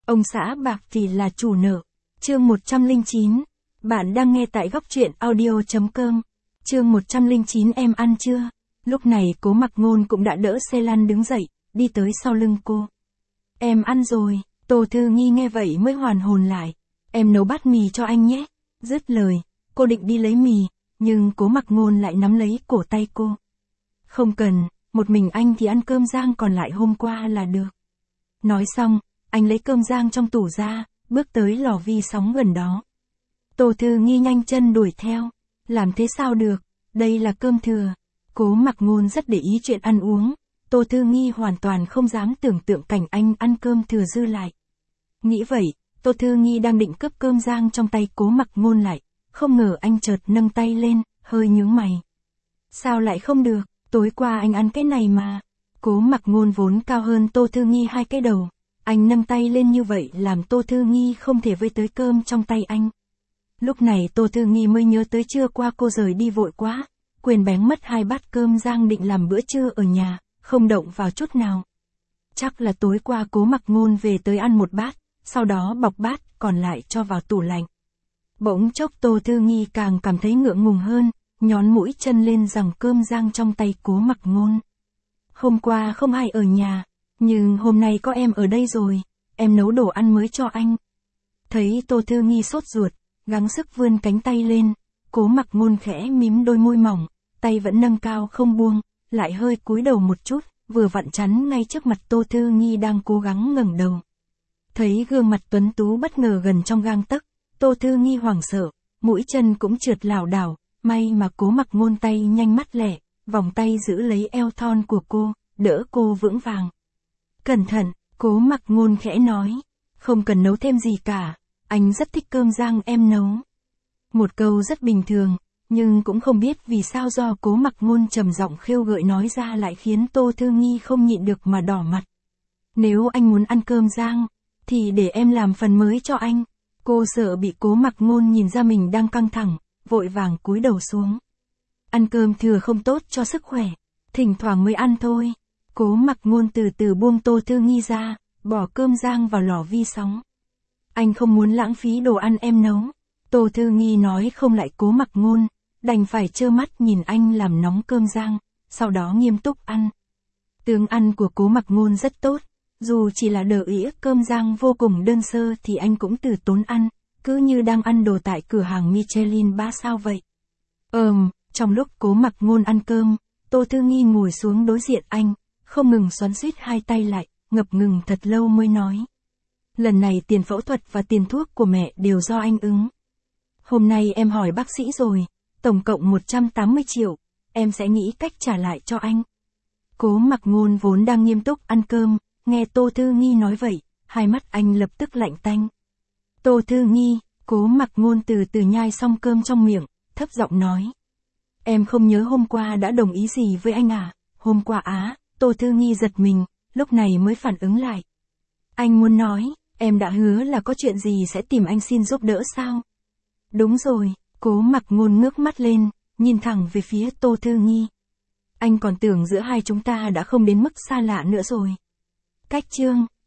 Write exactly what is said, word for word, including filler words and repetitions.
Ông xã bạc thì là chủ nợ. Chương một trăm lẻ chín. Bạn đang nghe tại góc truyện audio.com. Chương một trăm lẻ chín. Em ăn chưa? Lúc này Cố Mặc Ngôn cũng đã đỡ xe lăn đứng dậy, đi tới sau lưng cô. Em ăn rồi. Tô Thư Nghi nghe vậy mới hoàn hồn lại. Em nấu bát mì cho anh nhé. Dứt lời, cô định đi lấy mì, nhưng Cố Mặc Ngôn lại nắm lấy cổ tay cô. Không cần, một mình anh thì ăn cơm rang còn lại hôm qua là được. Nói xong, anh lấy cơm rang trong tủ ra, bước tới lò vi sóng gần đó. Tô Thư Nghi nhanh chân đuổi theo. Làm thế sao được, đây là cơm thừa. Cố Mặc Ngôn rất để ý chuyện ăn uống. Tô Thư Nghi hoàn toàn không dám tưởng tượng cảnh anh ăn cơm thừa dư lại. Nghĩ vậy, Tô Thư Nghi đang định cướp cơm rang trong tay Cố Mặc Ngôn lại, không ngờ anh chợt nâng tay lên, hơi nhướng mày. Sao lại không được, tối qua anh ăn cái này mà. Cố Mặc Ngôn vốn cao hơn Tô Thư Nghi hai cái đầu. Anh nâng tay lên như vậy làm Tô Thư Nghi không thể với tới cơm trong tay anh. Lúc này Tô Thư Nghi mới nhớ tới trưa qua cô rời đi vội quá, quên bén mất hai bát cơm rang định làm bữa trưa ở nhà, không động vào chút nào. Chắc là tối qua Cố Mặc Ngôn về tới ăn một bát, sau đó bọc bát còn lại cho vào tủ lạnh. Bỗng chốc Tô Thư Nghi càng cảm thấy ngượng ngùng hơn, nhón mũi chân lên rằng cơm rang trong tay Cố Mặc Ngôn. Hôm qua không ai ở nhà, nhưng hôm nay có em ở đây rồi, em nấu đồ ăn mới cho anh. Thấy Tô Thư Nghi sốt ruột, gắng sức vươn cánh tay lên, Cố Mặc Ngôn khẽ mím đôi môi mỏng, tay vẫn nâng cao không buông, lại hơi cúi đầu một chút, vừa vặn chắn ngay trước mặt Tô Thư Nghi đang cố gắng ngẩng đầu. Thấy gương mặt tuấn tú bất ngờ gần trong gang tấc, Tô Thư Nghi hoảng sợ, mũi chân cũng trượt lảo đảo, may mà Cố Mặc Ngôn tay nhanh mắt lẹ, vòng tay giữ lấy eo thon của cô, đỡ cô vững vàng. Cẩn thận, Cố Mặc Ngôn khẽ nói, không cần nấu thêm gì cả, anh rất thích cơm rang em nấu. Một câu rất bình thường, nhưng cũng không biết vì sao do Cố Mặc Ngôn trầm giọng khêu gợi nói ra lại khiến Tô Thư Nghi không nhịn được mà đỏ mặt. Nếu anh muốn ăn cơm rang, thì để em làm phần mới cho anh. Cô sợ bị Cố Mặc Ngôn nhìn ra mình đang căng thẳng, vội vàng cúi đầu xuống. Ăn cơm thừa không tốt cho sức khỏe, thỉnh thoảng mới ăn thôi. Cố Mặc Ngôn từ từ buông Tô Thư Nghi ra, bỏ cơm rang vào lò vi sóng. Anh không muốn lãng phí đồ ăn em nấu. Tô Thư Nghi nói không lại Cố Mặc Ngôn, đành phải trơ mắt nhìn anh làm nóng cơm rang, sau đó nghiêm túc ăn. Tướng ăn của Cố Mặc Ngôn rất tốt, dù chỉ là đờ ĩa cơm rang vô cùng đơn sơ thì anh cũng từ tốn ăn, cứ như đang ăn đồ tại cửa hàng Michelin ba sao vậy. Ờm, trong lúc Cố Mặc Ngôn ăn cơm, Tô Thư Nghi ngồi xuống đối diện anh, không ngừng xoắn xuýt hai tay lại, ngập ngừng thật lâu mới nói. Lần này tiền phẫu thuật và tiền thuốc của mẹ đều do anh ứng. Hôm nay em hỏi bác sĩ rồi, tổng cộng một trăm tám mươi triệu, em sẽ nghĩ cách trả lại cho anh. Cố Mặc Ngôn vốn đang nghiêm túc ăn cơm, nghe Tô Thư Nghi nói vậy, hai mắt anh lập tức lạnh tanh. Tô Thư Nghi, Cố Mặc Ngôn từ từ nhai xong cơm trong miệng, thấp giọng nói. Em không nhớ hôm qua đã đồng ý gì với anh à? Hôm qua á, Tô Thư Nghi giật mình, lúc này mới phản ứng lại. Anh muốn nói, em đã hứa là có chuyện gì sẽ tìm anh xin giúp đỡ sao? Đúng rồi, Cố Mặc Ngôn ngước mắt lên, nhìn thẳng về phía Tô Thư Nghi. Anh còn tưởng giữa hai chúng ta đã không đến mức xa lạ nữa rồi. Cách chương,